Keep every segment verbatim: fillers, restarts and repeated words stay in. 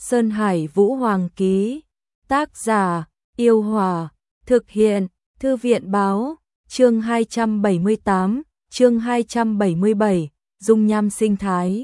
Sơn Hải Vũ Hoàng ký. Tác giả: Yêu Hòa. Thực hiện: Thư viện báo. Chương hai trăm bảy mươi tám, chương hai trăm bảy mươi bảy, dung nham sinh thái.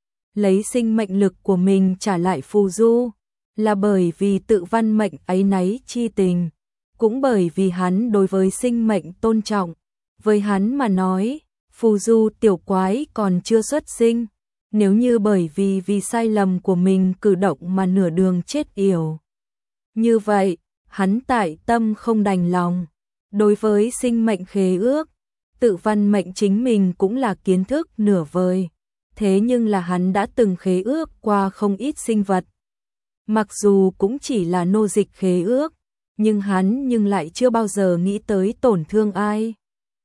Lấy sinh mệnh lực của mình trả lại phù du, là bởi vì tự văn mệnh áy náy chi tình, cũng bởi vì hắn đối với sinh mệnh tôn trọng. Với hắn mà nói, phù du tiểu quái còn chưa xuất sinh, nếu như bởi vì vì sai lầm của mình cử động mà nửa đường chết yểu. Như vậy, hắn tại tâm không đành lòng. Đối với sinh mệnh khế ước, tự văn mệnh chính mình cũng là kiến thức nửa vời. Thế nhưng là hắn đã từng khế ước qua không ít sinh vật. Mặc dù cũng chỉ là nô dịch khế ước, nhưng hắn nhưng lại chưa bao giờ nghĩ tới tổn thương ai.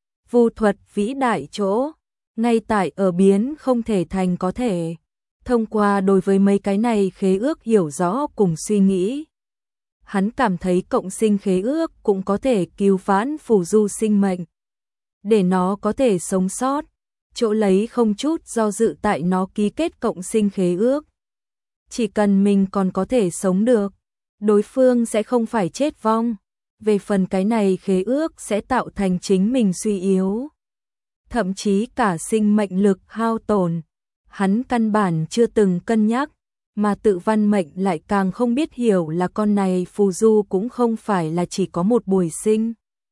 Vu thuật vĩ đại chỗ, ngay tại ở biến không thể thành có thể. Thông qua đối với mấy cái này khế ước hiểu rõ cùng suy nghĩ, hắn cảm thấy cộng sinh khế ước cũng có thể cứu vãn phù du sinh mệnh. Để nó có thể sống sót, chỗ lấy không chút do dự tại nó ký kết cộng sinh khế ước. Chỉ cần mình còn có thể sống được, đối phương sẽ không phải chết vong. Về phần cái này khế ước sẽ tạo thành chính mình suy yếu, thậm chí cả sinh mệnh lực hao tổn, hắn căn bản chưa từng cân nhắc, mà tự văn mệnh lại càng không biết hiểu là con này phù du cũng không phải là chỉ có một buổi sinh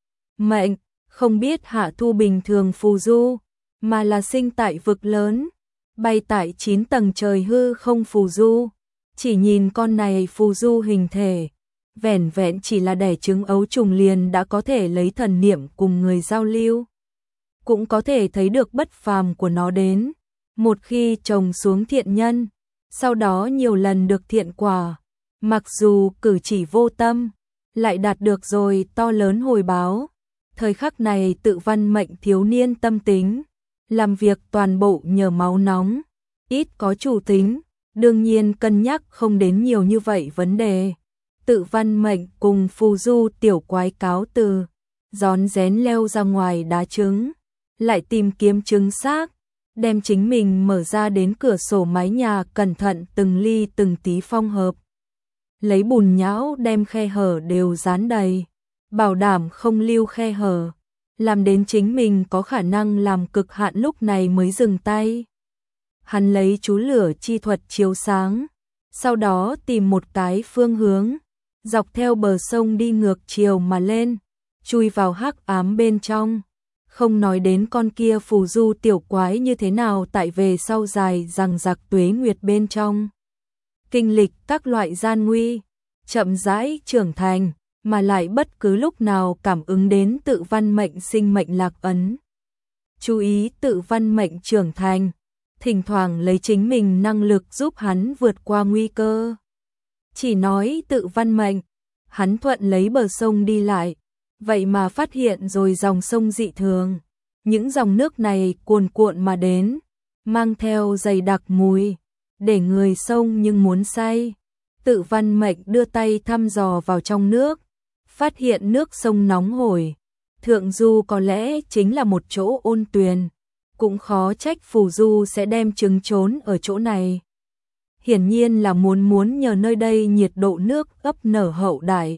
mệnh, không biết hạ thu bình thường phù du, mà là sinh tại vực lớn, bay tại chín tầng trời hư không phù du. Chỉ nhìn con này phù du hình thể, vẻn vẹn chỉ là đẻ trứng ấu trùng liền đã có thể lấy thần niệm cùng người giao lưu. Cũng có thể thấy được bất phàm của nó đến. Một khi trồng xuống thiện nhân, sau đó nhiều lần được thiện quả, mặc dù cử chỉ vô tâm, lại đạt được rồi to lớn hồi báo. Thời khắc này tự văn mệnh thiếu niên tâm tính, làm việc toàn bộ nhờ máu nóng, ít có chủ tính, đương nhiên cân nhắc không đến nhiều như vậy vấn đề. Tự văn mệnh cùng phù du tiểu quái cáo từ, rón rén leo ra ngoài đá trứng, lại tìm kiếm trứng xác, đem chính mình mở ra đến cửa sổ mái nhà cẩn thận từng ly từng tí phong hợp. Lấy bùn nhão đem khe hở đều dán đầy, bảo đảm không lưu khe hở, làm đến chính mình có khả năng làm cực hạn lúc này mới dừng tay. Hắn lấy chú lửa chi thuật chiếu sáng, sau đó tìm một cái phương hướng, dọc theo bờ sông đi ngược chiều mà lên, chui vào hắc ám bên trong. Không nói đến con kia phù du tiểu quái như thế nào tại về sau dài rằng giặc tuế nguyệt bên trong. Kinh lịch các loại gian nguy, chậm rãi trưởng thành, mà lại bất cứ lúc nào cảm ứng đến tự văn mệnh sinh mệnh lạc ấn. Chú ý tự văn mệnh trưởng thành, thỉnh thoảng lấy chính mình năng lực giúp hắn vượt qua nguy cơ. Chỉ nói tự văn mệnh, hắn thuận lấy bờ sông đi lại, vậy mà phát hiện rồi dòng sông dị thường. Những dòng nước này cuồn cuộn mà đến, mang theo dày đặc mùi, để người sông nhưng muốn say. Tự văn mệnh đưa tay thăm dò vào trong nước, phát hiện nước sông nóng hổi. Thượng du có lẽ chính là một chỗ ôn tuyền, cũng khó trách phù du sẽ đem trứng trốn ở chỗ này. Hiển nhiên là muốn muốn nhờ nơi đây nhiệt độ nước ấp nở hậu đại.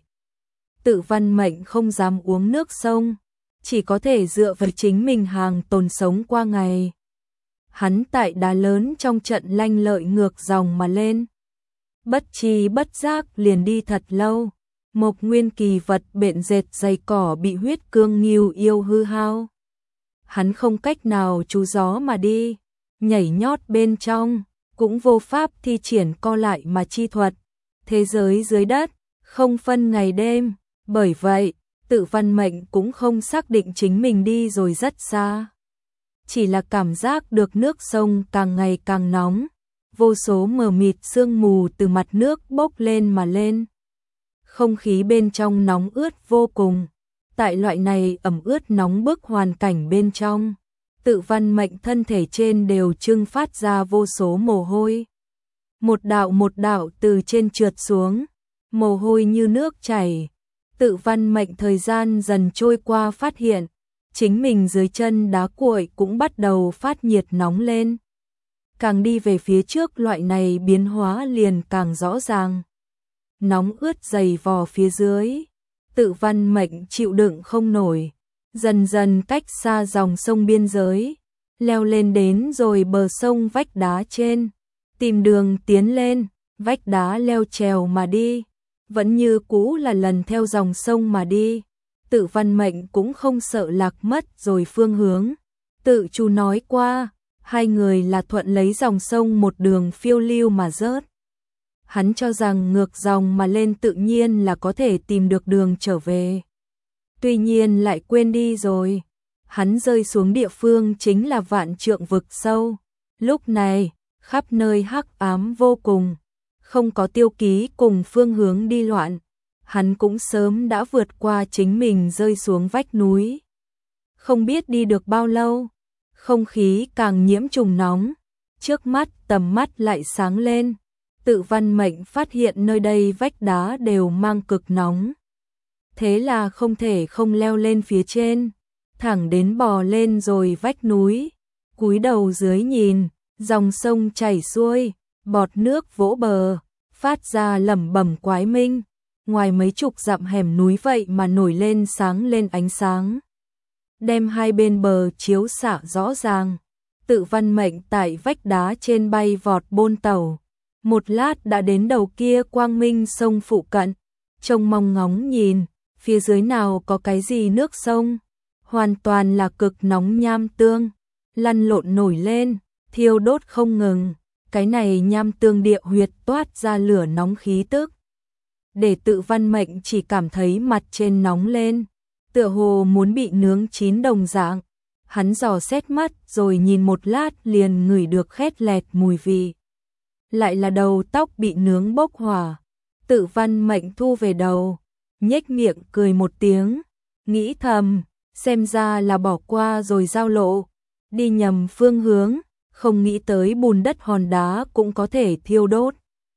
Tự văn mệnh không dám uống nước sông, chỉ có thể dựa vào chính mình hàng tồn sống qua ngày. Hắn tại đá lớn trong trận lanh lợi ngược dòng mà lên. Bất tri bất giác liền đi thật lâu, một nguyên kỳ vật bện dệt dày cỏ bị huyết cương nghiêu yêu hư hao. Hắn không cách nào trú gió mà đi, nhảy nhót bên trong, cũng vô pháp thi triển co lại mà chi thuật. Thế giới dưới đất, không phân ngày đêm, bởi vậy, tự văn mệnh cũng không xác định chính mình đi rồi rất xa. Chỉ là cảm giác được nước sông càng ngày càng nóng, vô số mờ mịt sương mù từ mặt nước bốc lên mà lên. Không khí bên trong nóng ướt vô cùng. Tại loại này ẩm ướt nóng bức hoàn cảnh bên trong, tự văn mệnh thân thể trên đều trưng phát ra vô số mồ hôi. Một đạo một đạo từ trên trượt xuống, mồ hôi như nước chảy. Tự văn mệnh thời gian dần trôi qua phát hiện, chính mình dưới chân đá cuội cũng bắt đầu phát nhiệt nóng lên. càng đi về phía trước loại này biến hóa liền càng rõ ràng. Nóng ướt dày vò phía dưới, Tự Văn Mệnh chịu đựng không nổi, dần dần cách xa dòng sông biên giới, leo lên đến rồi bờ sông vách đá trên, tìm đường tiến lên, vách đá leo trèo mà đi, vẫn như cũ là lần theo dòng sông mà đi. Tự Văn Mệnh cũng không sợ lạc mất rồi phương hướng. Tự Chu nói qua, hai người là thuận lấy dòng sông một đường phiêu lưu mà rớt. Hắn cho rằng ngược dòng mà lên tự nhiên là có thể tìm được đường trở về. Tuy nhiên lại quên đi rồi. Hắn rơi xuống địa phương chính là vạn trượng vực sâu. Lúc này, khắp nơi hắc ám vô cùng, không có tiêu ký cùng phương hướng đi loạn. Hắn cũng sớm đã vượt qua chính mình rơi xuống vách núi. Không biết đi được bao lâu, không khí càng nhiễm trùng nóng, trước mắt tầm mắt lại sáng lên. Tự Văn Mệnh phát hiện nơi đây vách đá đều mang cực nóng. Thế là không thể không leo lên phía trên, thẳng đến bò lên rồi vách núi, cúi đầu dưới nhìn, dòng sông chảy xuôi, bọt nước vỗ bờ, phát ra lẩm bẩm quái minh. Ngoài mấy chục dặm hẻm núi vậy mà nổi lên sáng lên ánh sáng, đem hai bên bờ chiếu xạ rõ ràng. Tự Văn Mệnh tại vách đá trên bay vọt bôn tàu, một lát đã đến đầu kia quang minh sông phụ cận, trông mong ngóng nhìn, phía dưới nào có cái gì nước sông, hoàn toàn là cực nóng nham tương, lăn lộn nổi lên, thiêu đốt không ngừng. Cái này nham tương địa huyệt toát ra lửa nóng khí tức, để Tự Văn Mệnh chỉ cảm thấy mặt trên nóng lên, tựa hồ muốn bị nướng chín đồng dạng. Hắn dò xét mắt rồi nhìn một lát liền ngửi được khét lẹt mùi vị. Lại là đầu tóc bị nướng bốc hỏa. Tự Văn Mệnh thu về đầu, nhếch miệng cười một tiếng, nghĩ thầm, xem ra là bỏ qua rồi giao lộ, đi nhầm phương hướng, không nghĩ tới bùn đất hòn đá cũng có thể thiêu đốt.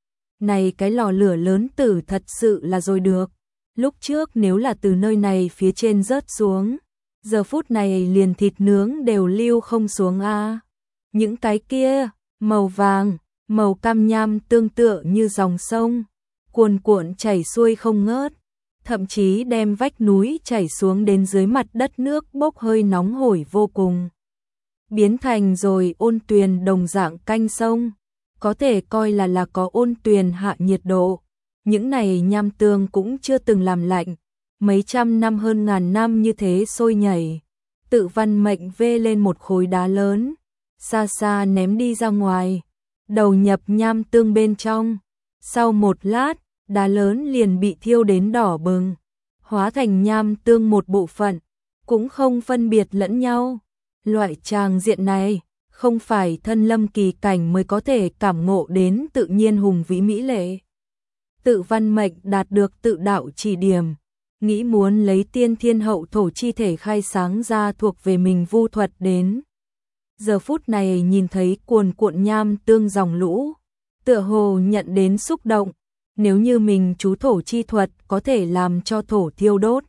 Này cái lò lửa lớn tử thật sự là rồi được. Lúc trước nếu là từ nơi này phía trên rớt xuống, giờ phút này liền thịt nướng đều lưu không xuống a. À. Những cái kia, màu vàng, màu cam nham tương tự như dòng sông, cuồn cuộn chảy xuôi không ngớt, thậm chí đem vách núi chảy xuống đến dưới mặt đất nước bốc hơi nóng hổi vô cùng. Biến thành rồi ôn tuyền đồng dạng canh sông, có thể coi là là có ôn tuyền hạ nhiệt độ. Những này nham tương cũng chưa từng làm lạnh, mấy trăm năm hơn ngàn năm như thế sôi nhảy. Tự Văn Mệnh vê lên một khối đá lớn, xa xa ném đi ra ngoài, đầu nhập nham tương bên trong. Sau một lát, đá lớn liền bị thiêu đến đỏ bừng, hóa thành nham tương một bộ phận, cũng không phân biệt lẫn nhau. Loại tràng diện này, không phải thân lâm kỳ cảnh mới có thể cảm ngộ đến tự nhiên hùng vĩ mỹ lệ. Tự Văn Mệnh đạt được tự đạo chỉ điểm, nghĩ muốn lấy tiên thiên hậu thổ chi thể khai sáng ra thuộc về mình vu thuật đến. Giờ phút này nhìn thấy cuồn cuộn nham tương dòng lũ, tựa hồ nhận đến xúc động, nếu như mình chú thổ chi thuật có thể làm cho thổ thiêu đốt,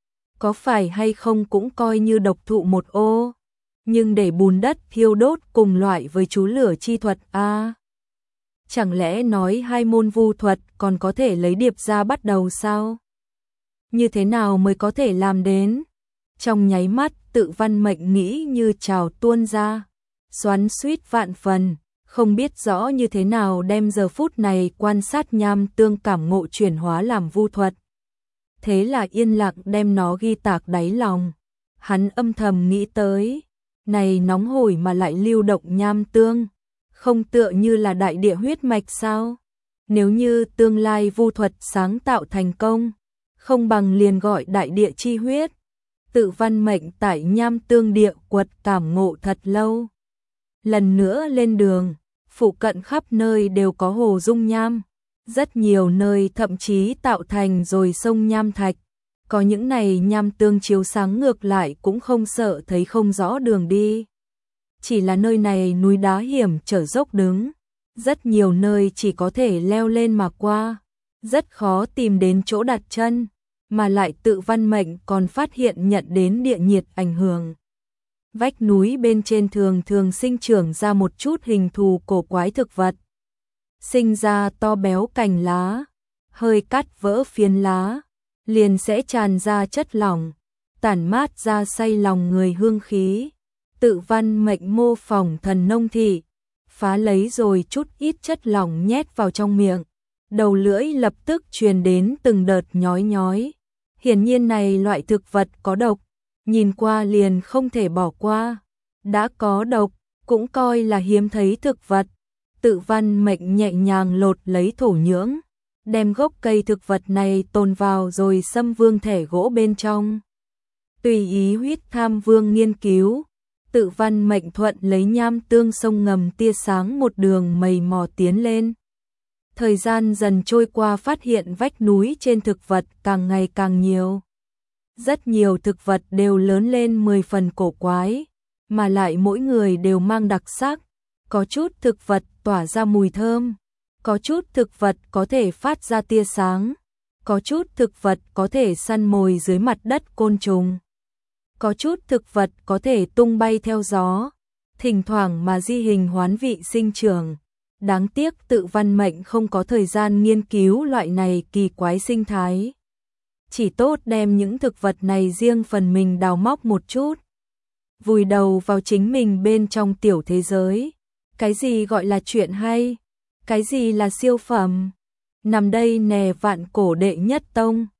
có phải hay không cũng coi như độc thụ một ô, nhưng để bùn đất thiêu đốt cùng loại với chú lửa chi thuật a. À, chẳng lẽ nói hai môn vu thuật còn có thể lấy điệp ra bắt đầu sao? Như thế nào mới có thể làm đến? Trong nháy mắt, Tự Văn Mệnh nghĩ như trào tuôn ra, xoắn xuýt vạn phần, không biết rõ như thế nào đem giờ phút này quan sát nham tương cảm ngộ chuyển hóa làm vu thuật. Thế là yên lặng đem nó ghi tạc đáy lòng. Hắn âm thầm nghĩ tới, này nóng hổi mà lại lưu động nham tương, không tựa như là đại địa huyết mạch sao? Nếu như tương lai vu thuật sáng tạo thành công, không bằng liền gọi đại địa chi huyết. Tự Văn Mệnh tại nham tương địa quật cảm ngộ thật lâu. Lần nữa lên đường, phụ cận khắp nơi đều có hồ dung nham, rất nhiều nơi thậm chí tạo thành rồi sông nham thạch. Có những này nham tương chiếu sáng ngược lại cũng không sợ thấy không rõ đường đi. Chỉ là nơi này núi đá hiểm trở dốc đứng, rất nhiều nơi chỉ có thể leo lên mà qua, rất khó tìm đến chỗ đặt chân, mà lại Tự Văn Mệnh còn phát hiện nhận đến địa nhiệt ảnh hưởng. Vách núi bên trên thường thường sinh trưởng ra một chút hình thù cổ quái thực vật. Sinh ra to béo cành lá, hơi cắt vỡ phiến lá, liền sẽ tràn ra chất lỏng, tản mát ra say lòng người hương khí. Tự văn mệnh mô phỏng thần nông thị, phá lấy rồi chút ít chất lỏng nhét vào trong miệng, đầu lưỡi lập tức truyền đến từng đợt nhói nhói. Hiển nhiên này loại thực vật có độc, nhìn qua liền không thể bỏ qua. Đã có độc, cũng coi là hiếm thấy thực vật. Tự văn mệnh nhẹ nhàng lột lấy thổ nhưỡng, đem gốc cây thực vật này tồn vào rồi xâm vương thể gỗ bên trong. Tùy ý huyết tham vương nghiên cứu, tự văn mệnh thuận lấy nham tương sông ngầm tia sáng một đường mầy mò tiến lên. Thời gian dần trôi qua, phát hiện vách núi trên thực vật càng ngày càng nhiều. Rất nhiều thực vật đều lớn lên mười phần cổ quái, mà lại mỗi người đều mang đặc sắc. Có chút thực vật tỏa ra mùi thơm, có chút thực vật có thể phát ra tia sáng, có chút thực vật có thể săn mồi dưới mặt đất côn trùng, có chút thực vật có thể tung bay theo gió, thỉnh thoảng mà di hình hoán vị sinh trưởng. Đáng tiếc tự văn mệnh không có thời gian nghiên cứu loại này kỳ quái sinh thái. Chỉ tốt đem những thực vật này riêng phần mình đào móc một chút, vùi đầu vào chính mình bên trong tiểu thế giới. Cái gì gọi là chuyện hay? Cái gì là siêu phẩm? Nằm đây nè vạn cổ đệ nhất tông.